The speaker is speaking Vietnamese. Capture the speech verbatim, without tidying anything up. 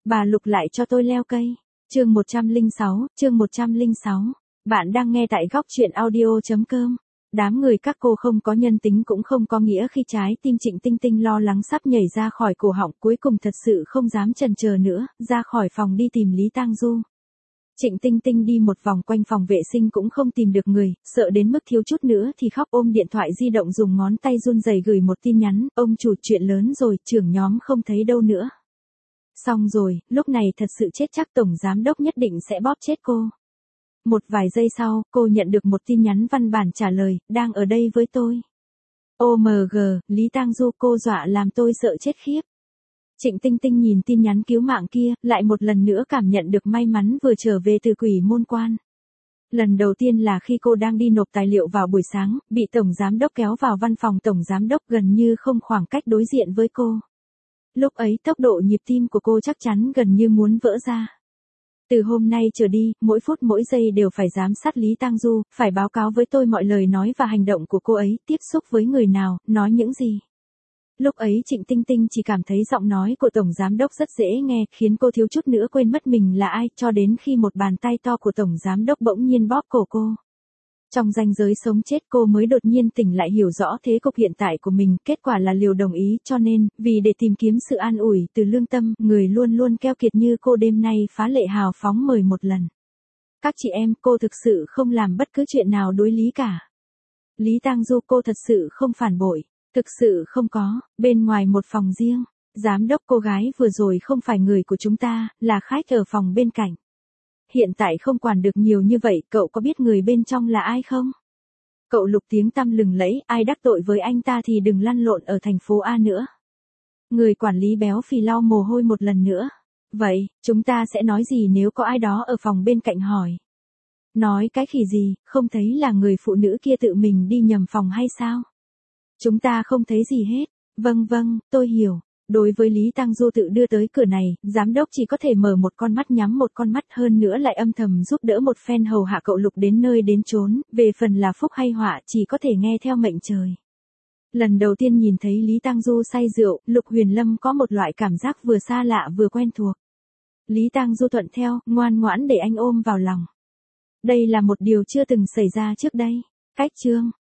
Bà Lục lại cho tôi leo cây. Chương một trăm lẻ sáu, chương một trăm lẻ sáu. Bạn đang nghe tại góc truyện audio chấm com. Đám người các cô không có nhân tính cũng không có nghĩa khi trái tim Trịnh Tinh Tinh lo lắng sắp nhảy ra khỏi cổ họng, cuối cùng thật sự không dám chần chờ nữa, ra khỏi phòng đi tìm Lý Tang Du. Trịnh Tinh Tinh đi một vòng quanh phòng vệ sinh cũng không tìm được người, sợ đến mức thiếu chút nữa thì khóc, ôm điện thoại di động dùng ngón tay run rẩy gửi một tin nhắn, ông chủ chuyện lớn rồi, trưởng nhóm không thấy đâu nữa. Xong rồi, lúc này thật sự chết chắc tổng giám đốc nhất định sẽ bóp chết cô. Một vài giây sau, cô nhận được một tin nhắn văn bản trả lời, đang ở đây với tôi. ô em giê, Lý Tang Du, cô dọa làm tôi sợ chết khiếp. Trịnh Tinh Tinh nhìn tin nhắn cứu mạng kia, lại một lần nữa cảm nhận được may mắn vừa trở về từ Quỷ Môn Quan. Lần đầu tiên là khi cô đang đi nộp tài liệu vào buổi sáng, bị tổng giám đốc kéo vào văn phòng tổng giám đốc gần như không khoảng cách đối diện với cô. Lúc ấy tốc độ nhịp tim của cô chắc chắn gần như muốn vỡ ra. Từ hôm nay trở đi, mỗi phút mỗi giây đều phải giám sát Lý Tang Du, phải báo cáo với tôi mọi lời nói và hành động của cô ấy, tiếp xúc với người nào, nói những gì. Lúc ấy Trịnh Tinh Tinh chỉ cảm thấy giọng nói của tổng giám đốc rất dễ nghe, khiến cô thiếu chút nữa quên mất mình là ai, cho đến khi một bàn tay to của tổng giám đốc bỗng nhiên bóp cổ cô. Trong ranh giới sống chết cô mới đột nhiên tỉnh lại, hiểu rõ thế cục hiện tại của mình, kết quả là liều đồng ý, cho nên, vì để tìm kiếm sự an ủi từ lương tâm, người luôn luôn keo kiệt như cô đêm nay phá lệ hào phóng mời một lần. Các chị em, cô thực sự không làm bất cứ chuyện nào đối lý cả. Lý Tang Du, cô thật sự không phản bội, thực sự không có, bên ngoài một phòng riêng, giám đốc, cô gái vừa rồi không phải người của chúng ta, là khách ở phòng bên cạnh. Hiện tại không quản được nhiều như vậy, cậu có biết người bên trong là ai không? Cậu Lục tiếng tăm lừng lẫy, ai đắc tội với anh ta thì đừng lăn lộn ở thành phố A nữa. Người quản lý béo phì lau mồ hôi một lần nữa. Vậy, chúng ta sẽ nói gì nếu có ai đó ở phòng bên cạnh hỏi? Nói cái khỉ gì, không thấy là người phụ nữ kia tự mình đi nhầm phòng hay sao? Chúng ta không thấy gì hết. Vâng vâng, tôi hiểu. Đối với Lý Tang Du tự đưa tới cửa này, giám đốc chỉ có thể mở một con mắt nhắm một con mắt, hơn nữa lại âm thầm giúp đỡ một phen hầu hạ cậu Lục đến nơi đến chốn, về phần là phúc hay họa chỉ có thể nghe theo mệnh trời. Lần đầu tiên nhìn thấy Lý Tang Du say rượu, Lục Huyền Lâm có một loại cảm giác vừa xa lạ vừa quen thuộc. Lý Tang Du thuận theo, ngoan ngoãn để anh ôm vào lòng. Đây là một điều chưa từng xảy ra trước đây. Cách chương